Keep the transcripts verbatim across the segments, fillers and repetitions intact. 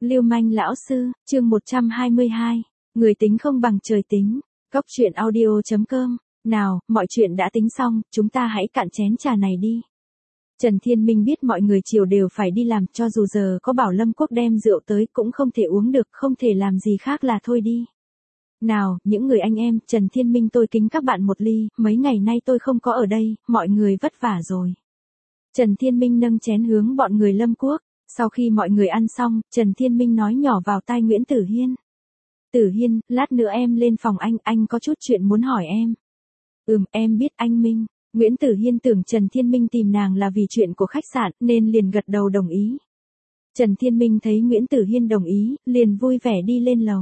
Lưu manh lão sư, chương một trăm hai mươi hai. Người tính không bằng trời tính. Cốc truyện audio chấm com. Nào, mọi chuyện đã tính xong, chúng ta hãy cạn chén trà này đi. Trần Thiên Minh biết mọi người chiều đều phải đi làm, cho dù giờ có bảo Lâm Quốc đem rượu tới cũng không thể uống được, không thể làm gì khác là thôi đi. Nào, những người anh em, Trần Thiên Minh tôi kính các bạn một ly, mấy ngày nay tôi không có ở đây, mọi người vất vả rồi. Trần Thiên Minh nâng chén hướng bọn người Lâm Quốc. Sau khi mọi người ăn xong, Trần Thiên Minh nói nhỏ vào tai Nguyễn Tử Hiên. Tử Hiên, lát nữa em lên phòng anh, anh có chút chuyện muốn hỏi em. Ừm, em biết anh Minh. Nguyễn Tử Hiên tưởng Trần Thiên Minh tìm nàng là vì chuyện của khách sạn, nên liền gật đầu đồng ý. Trần Thiên Minh thấy Nguyễn Tử Hiên đồng ý, liền vui vẻ đi lên lầu.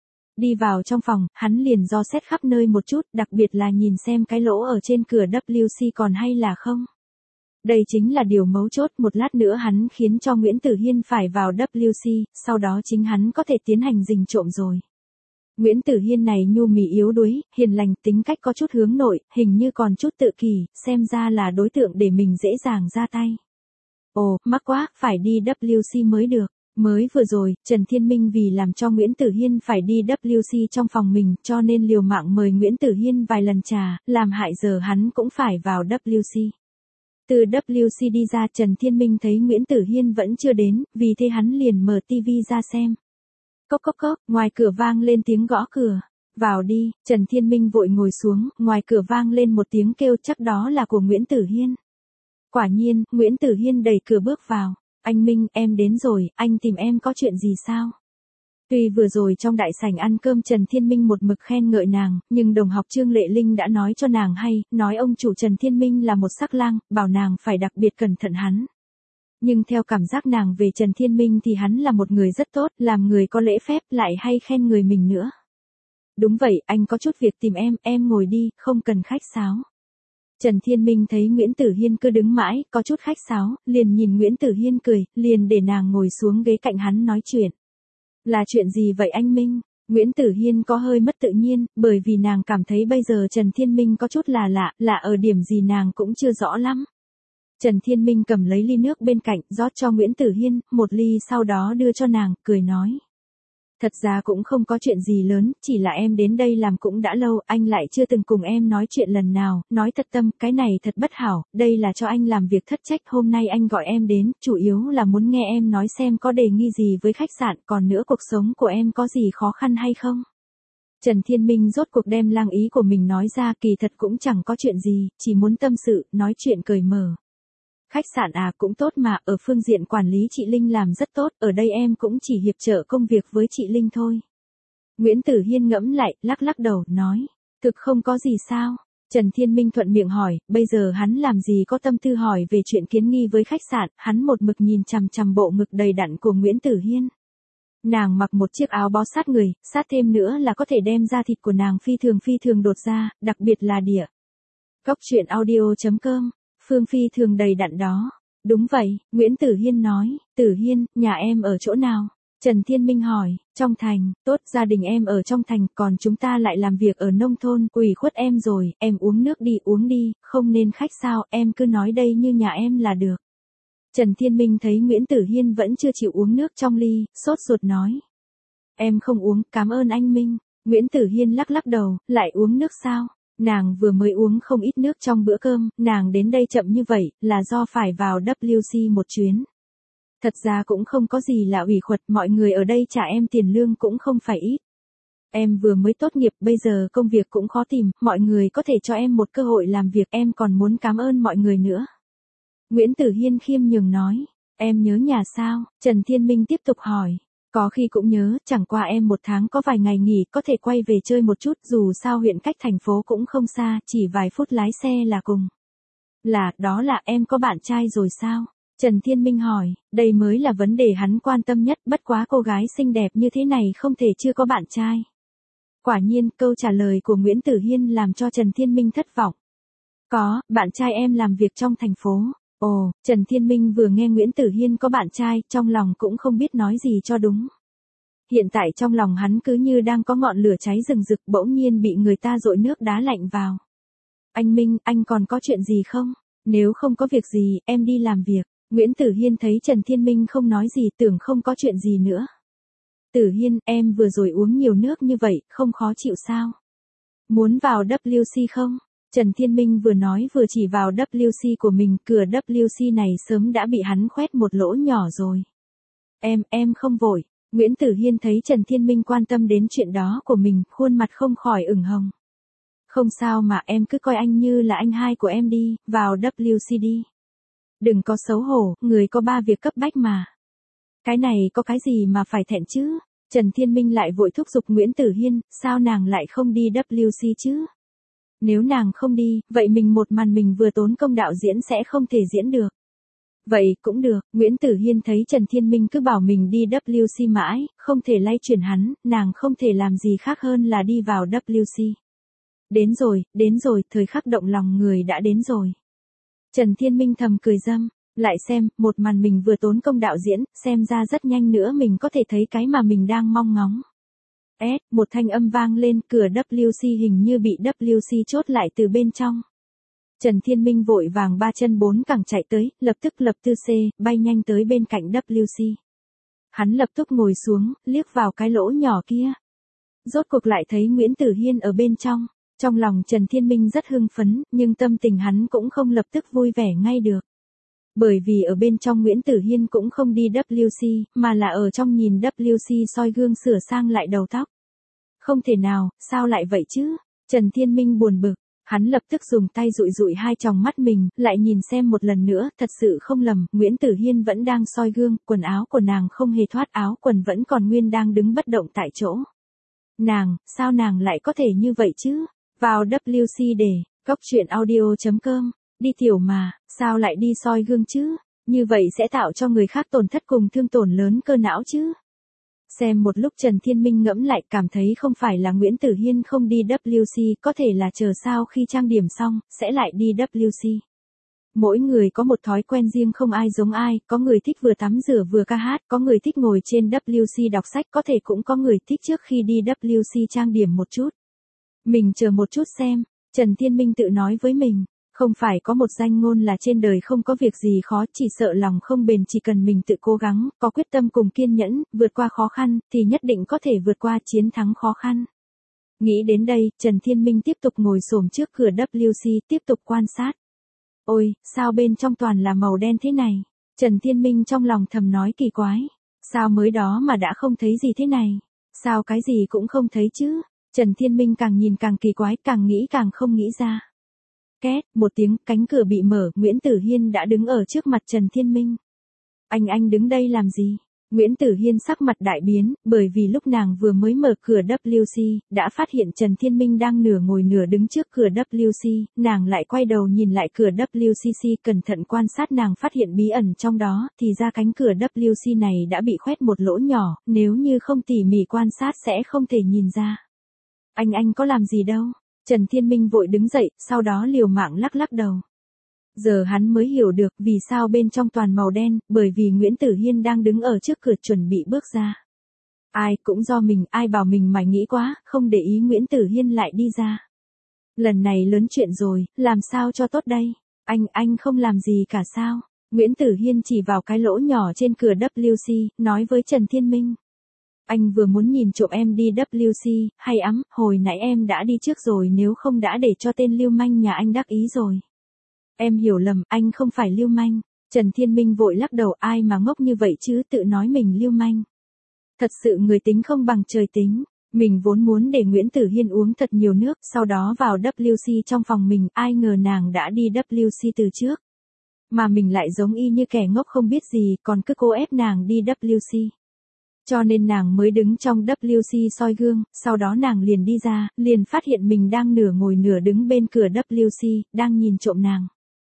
Đi vào trong phòng, hắn liền dò xét khắp nơi một chút, đặc biệt là nhìn xem cái lỗ ở trên cửa W C còn hay là không. Đây chính là điều mấu chốt, một lát nữa hắn khiến cho Nguyễn Tử Hiên phải vào W C, sau đó chính hắn có thể tiến hành rình trộm rồi. Nguyễn Tử Hiên này nhu mì yếu đuối, hiền lành, tính cách có chút hướng nội, hình như còn chút tự kỷ, xem ra là đối tượng để mình dễ dàng ra tay. Ồ, mắc quá, phải đi W C mới được. Mới vừa rồi, Trần Thiên Minh vì làm cho Nguyễn Tử Hiên phải đi W C trong phòng mình, cho nên liều mạng mời Nguyễn Tử Hiên vài lần trà, làm hại giờ hắn cũng phải vào W C. Từ W C đi ra, Trần Thiên Minh thấy Nguyễn Tử Hiên vẫn chưa đến, vì thế hắn liền mở tivi ra xem. Cốc cốc cốc, ngoài cửa vang lên tiếng gõ cửa. Vào đi, Trần Thiên Minh vội ngồi xuống, ngoài cửa vang lên một tiếng kêu, chắc đó là của Nguyễn Tử Hiên. Quả nhiên, Nguyễn Tử Hiên đẩy cửa bước vào. Anh Minh, em đến rồi, anh tìm em có chuyện gì sao? Tuy vừa rồi trong đại sảnh ăn cơm Trần Thiên Minh một mực khen ngợi nàng, nhưng đồng học Trương Lệ Linh đã nói cho nàng hay, nói ông chủ Trần Thiên Minh là một sắc lang, bảo nàng phải đặc biệt cẩn thận hắn. Nhưng theo cảm giác nàng về Trần Thiên Minh thì hắn là một người rất tốt, làm người có lễ phép, lại hay khen người mình nữa. Đúng vậy, anh có chút việc tìm em, em ngồi đi, không cần khách sáo. Trần Thiên Minh thấy Nguyễn Tử Hiên cứ đứng mãi, có chút khách sáo, liền nhìn Nguyễn Tử Hiên cười, liền để nàng ngồi xuống ghế cạnh hắn nói chuyện. Là chuyện gì vậy anh Minh? Nguyễn Tử Hiên có hơi mất tự nhiên, bởi vì nàng cảm thấy bây giờ Trần Thiên Minh có chút là lạ, lạ ở điểm gì nàng cũng chưa rõ lắm. Trần Thiên Minh cầm lấy ly nước bên cạnh, rót cho Nguyễn Tử Hiên, một ly sau đó đưa cho nàng, cười nói. Thật ra cũng không có chuyện gì lớn, chỉ là em đến đây làm cũng đã lâu, anh lại chưa từng cùng em nói chuyện lần nào, nói thật tâm, cái này thật bất hảo, đây là cho anh làm việc thất trách, hôm nay anh gọi em đến, chủ yếu là muốn nghe em nói xem có đề nghị gì với khách sạn, còn nữa cuộc sống của em có gì khó khăn hay không. Trần Thiên Minh rốt cuộc đem lang ý của mình nói ra, kỳ thật cũng chẳng có chuyện gì, chỉ muốn tâm sự, nói chuyện cởi mở. Khách sạn à, cũng tốt mà, ở phương diện quản lý chị Linh làm rất tốt, ở đây em cũng chỉ hiệp trợ công việc với chị Linh thôi. Nguyễn Tử Hiên ngẫm lại, lắc lắc đầu, nói, thực không có gì sao. Trần Thiên Minh thuận miệng hỏi, bây giờ hắn làm gì có tâm tư hỏi về chuyện kiến nghi với khách sạn, hắn một mực nhìn chằm chằm bộ ngực đầy đặn của Nguyễn Tử Hiên. Nàng mặc một chiếc áo bó sát người, sát thêm nữa là có thể đem da thịt của nàng phi thường phi thường đột ra, đặc biệt là đĩa. Cốc truyện audio chấm com. Phương phi thường đầy đặn đó. Đúng vậy, Nguyễn Tử Hiên nói, Tử Hiên, nhà em ở chỗ nào? Trần Thiên Minh hỏi, trong thành, tốt, gia đình em ở trong thành, còn chúng ta lại làm việc ở nông thôn, ủy khuất em rồi, em uống nước đi, uống đi, không nên khách sao, em cứ nói đây như nhà em là được. Trần Thiên Minh thấy Nguyễn Tử Hiên vẫn chưa chịu uống nước trong ly, sốt ruột nói. Em không uống, cảm ơn anh Minh. Nguyễn Tử Hiên lắc lắc đầu, lại uống nước sao? Nàng vừa mới uống không ít nước trong bữa cơm, nàng đến đây chậm như vậy, là do phải vào W C một chuyến. Thật ra cũng không có gì là ủy khuất, mọi người ở đây trả em tiền lương cũng không phải ít. Em vừa mới tốt nghiệp, bây giờ công việc cũng khó tìm, mọi người có thể cho em một cơ hội làm việc, em còn muốn cảm ơn mọi người nữa. Nguyễn Tử Hiên khiêm nhường nói, em nhớ nhà sao? Trần Thiên Minh tiếp tục hỏi. Có khi cũng nhớ, chẳng qua em một tháng có vài ngày nghỉ, có thể quay về chơi một chút, dù sao huyện cách thành phố cũng không xa, chỉ vài phút lái xe là cùng. Là, đó là em có bạn trai rồi sao? Trần Thiên Minh hỏi, đây mới là vấn đề hắn quan tâm nhất, bất quá cô gái xinh đẹp như thế này không thể chưa có bạn trai. Quả nhiên, câu trả lời của Nguyễn Tử Hiên làm cho Trần Thiên Minh thất vọng. Có, bạn trai em làm việc trong thành phố. Ồ, Trần Thiên Minh vừa nghe Nguyễn Tử Hiên có bạn trai, trong lòng cũng không biết nói gì cho đúng. Hiện tại trong lòng hắn cứ như đang có ngọn lửa cháy rừng rực, bỗng nhiên bị người ta dội nước đá lạnh vào. Anh Minh, anh còn có chuyện gì không? Nếu không có việc gì, em đi làm việc. Nguyễn Tử Hiên thấy Trần Thiên Minh không nói gì, tưởng không có chuyện gì nữa. Tử Hiên, em vừa rồi uống nhiều nước như vậy, không khó chịu sao? Muốn vào W C không? Trần Thiên Minh vừa nói vừa chỉ vào W C của mình, cửa W C này sớm đã bị hắn khoét một lỗ nhỏ rồi. Em, em không vội. Nguyễn Tử Hiên thấy Trần Thiên Minh quan tâm đến chuyện đó của mình, khuôn mặt không khỏi ửng hồng. Không sao mà, em cứ coi anh như là anh hai của em đi, vào W C đi. Đừng có xấu hổ, người có ba việc cấp bách mà. Cái này có cái gì mà phải thẹn chứ? Trần Thiên Minh lại vội thúc giục Nguyễn Tử Hiên, sao nàng lại không đi W C chứ? Nếu nàng không đi, vậy mình một màn mình vừa tốn công đạo diễn sẽ không thể diễn được. Vậy cũng được, Nguyễn Tử Hiên thấy Trần Thiên Minh cứ bảo mình đi W C mãi, không thể lay chuyển hắn, nàng không thể làm gì khác hơn là đi vào W C. Đến rồi, đến rồi, thời khắc động lòng người đã đến rồi. Trần Thiên Minh thầm cười râm, lại xem, một màn mình vừa tốn công đạo diễn, xem ra rất nhanh nữa mình có thể thấy cái mà mình đang mong ngóng. S, một thanh âm vang lên, cửa W C hình như bị W C chốt lại từ bên trong. Trần Thiên Minh vội vàng ba chân bốn cẳng chạy tới, lập tức lập tư C, bay nhanh tới bên cạnh W C. Hắn lập tức ngồi xuống, liếc vào cái lỗ nhỏ kia. Rốt cuộc lại thấy Nguyễn Tử Hiên ở bên trong. Trong lòng Trần Thiên Minh rất hưng phấn, nhưng tâm tình hắn cũng không lập tức vui vẻ ngay được. Bởi vì ở bên trong Nguyễn Tử Hiên cũng không đi W C, mà là ở trong nhìn W C soi gương sửa sang lại đầu tóc. Không thể nào, sao lại vậy chứ? Trần Thiên Minh buồn bực, hắn lập tức dùng tay dụi dụi hai tròng mắt mình, lại nhìn xem một lần nữa, thật sự không lầm, Nguyễn Tử Hiên vẫn đang soi gương, quần áo của nàng không hề thoát, áo quần vẫn còn nguyên đang đứng bất động tại chỗ. Nàng, sao nàng lại có thể như vậy chứ? Vào W C để, cóc truyện audio chấm com, đi tiểu mà, sao lại đi soi gương chứ? Như vậy sẽ tạo cho người khác tổn thất cùng thương tổn lớn cơ não chứ? Xem một lúc Trần Thiên Minh ngẫm lại, cảm thấy không phải là Nguyễn Tử Hiên không đi W C, có thể là chờ sau khi trang điểm xong, sẽ lại đi W C. Mỗi người có một thói quen riêng, không ai giống ai, có người thích vừa tắm rửa vừa ca hát, có người thích ngồi trên W C đọc sách, có thể cũng có người thích trước khi đi W C trang điểm một chút. Mình chờ một chút xem, Trần Thiên Minh tự nói với mình, không phải có một danh ngôn là trên đời không có việc gì khó, chỉ sợ lòng không bền, chỉ cần mình tự cố gắng, có quyết tâm cùng kiên nhẫn, vượt qua khó khăn, thì nhất định có thể vượt qua chiến thắng khó khăn. Nghĩ đến đây, Trần Thiên Minh tiếp tục ngồi xổm trước cửa W C, tiếp tục quan sát. Ôi, sao bên trong toàn là màu đen thế này? Trần Thiên Minh trong lòng thầm nói kỳ quái. Sao mới đó mà đã không thấy gì thế này? Sao cái gì cũng không thấy chứ? Trần Thiên Minh càng nhìn càng kỳ quái, càng nghĩ càng không nghĩ ra. Két, một tiếng, cánh cửa bị mở, Nguyễn Tử Hiên đã đứng ở trước mặt Trần Thiên Minh. Anh anh đứng đây làm gì? Nguyễn Tử Hiên sắc mặt đại biến, bởi vì lúc nàng vừa mới mở cửa W C, đã phát hiện Trần Thiên Minh đang nửa ngồi nửa đứng trước cửa W C, nàng lại quay đầu nhìn lại cửa W C C, cẩn thận quan sát, nàng phát hiện bí ẩn trong đó, thì ra cánh cửa W C này đã bị khoét một lỗ nhỏ, nếu như không tỉ mỉ quan sát sẽ không thể nhìn ra. Anh anh có làm gì đâu? Trần Thiên Minh vội đứng dậy, sau đó liều mạng lắc lắc đầu. Giờ hắn mới hiểu được vì sao bên trong toàn màu đen, bởi vì Nguyễn Tử Hiên đang đứng ở trước cửa chuẩn bị bước ra. Ai cũng do mình, ai bảo mình mải nghĩ quá, không để ý Nguyễn Tử Hiên lại đi ra. Lần này lớn chuyện rồi, làm sao cho tốt đây? Anh, anh không làm gì cả sao? Nguyễn Tử Hiên chỉ vào cái lỗ nhỏ trên cửa W C, nói với Trần Thiên Minh. Anh vừa muốn nhìn trộm em đi W C, hay ắm, hồi nãy em đã đi trước rồi, nếu không đã để cho tên lưu manh nhà anh đắc ý rồi. Em hiểu lầm, anh không phải lưu manh. Trần Thiên Minh vội lắc đầu, ai mà ngốc như vậy chứ, tự nói mình lưu manh. Thật sự người tính không bằng trời tính. Mình vốn muốn để Nguyễn Tử Hiên uống thật nhiều nước, sau đó vào W C trong phòng mình, ai ngờ nàng đã đi W C từ trước. Mà mình lại giống y như kẻ ngốc không biết gì, còn cứ cố ép nàng đi W C. Cho nên nàng mới đứng trong W C soi gương, sau đó nàng liền đi ra, liền phát hiện mình đang nửa ngồi nửa đứng bên cửa W C, đang nhìn trộm nàng.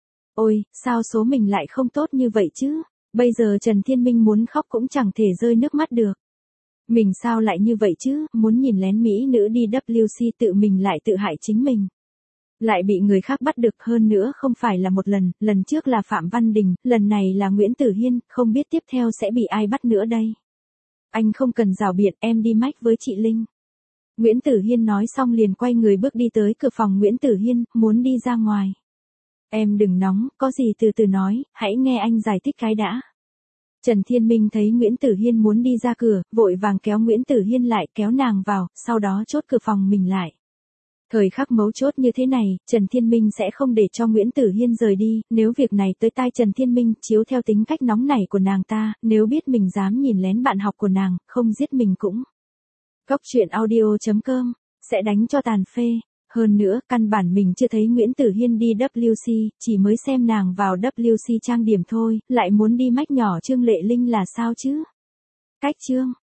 Ôi, sao số mình lại không tốt như vậy chứ? Bây giờ Trần Thiên Minh muốn khóc cũng chẳng thể rơi nước mắt được. Mình sao lại như vậy chứ, muốn nhìn lén mỹ nữ đi W C tự mình lại tự hại chính mình. Lại bị người khác bắt được, hơn nữa không phải là một lần, lần trước là Phạm Văn Đình, lần này là Nguyễn Tử Hiên, không biết tiếp theo sẽ bị ai bắt nữa đây. Anh không cần rào biện, em đi mách với chị Linh. Nguyễn Tử Hiên nói xong liền quay người bước đi tới cửa phòng Nguyễn Tử Hiên, muốn đi ra ngoài. Em đừng nóng, có gì từ từ nói, hãy nghe anh giải thích cái đã. Trần Thiên Minh thấy Nguyễn Tử Hiên muốn đi ra cửa, vội vàng kéo Nguyễn Tử Hiên lại, kéo nàng vào, sau đó chốt cửa phòng mình lại. Thời khắc mấu chốt như thế này, Trần Thiên Minh sẽ không để cho Nguyễn Tử Hiên rời đi, nếu việc này tới tai Trần Thiên Minh, chiếu theo tính cách nóng nảy của nàng ta, nếu biết mình dám nhìn lén bạn học của nàng, không giết mình cũng. Cóc truyện audio chấm com, sẽ đánh cho tàn phê. Hơn nữa, căn bản mình chưa thấy Nguyễn Tử Hiên đi W C, chỉ mới xem nàng vào W C trang điểm thôi, lại muốn đi mách nhỏ Trương Lệ Linh là sao chứ? Cách chương.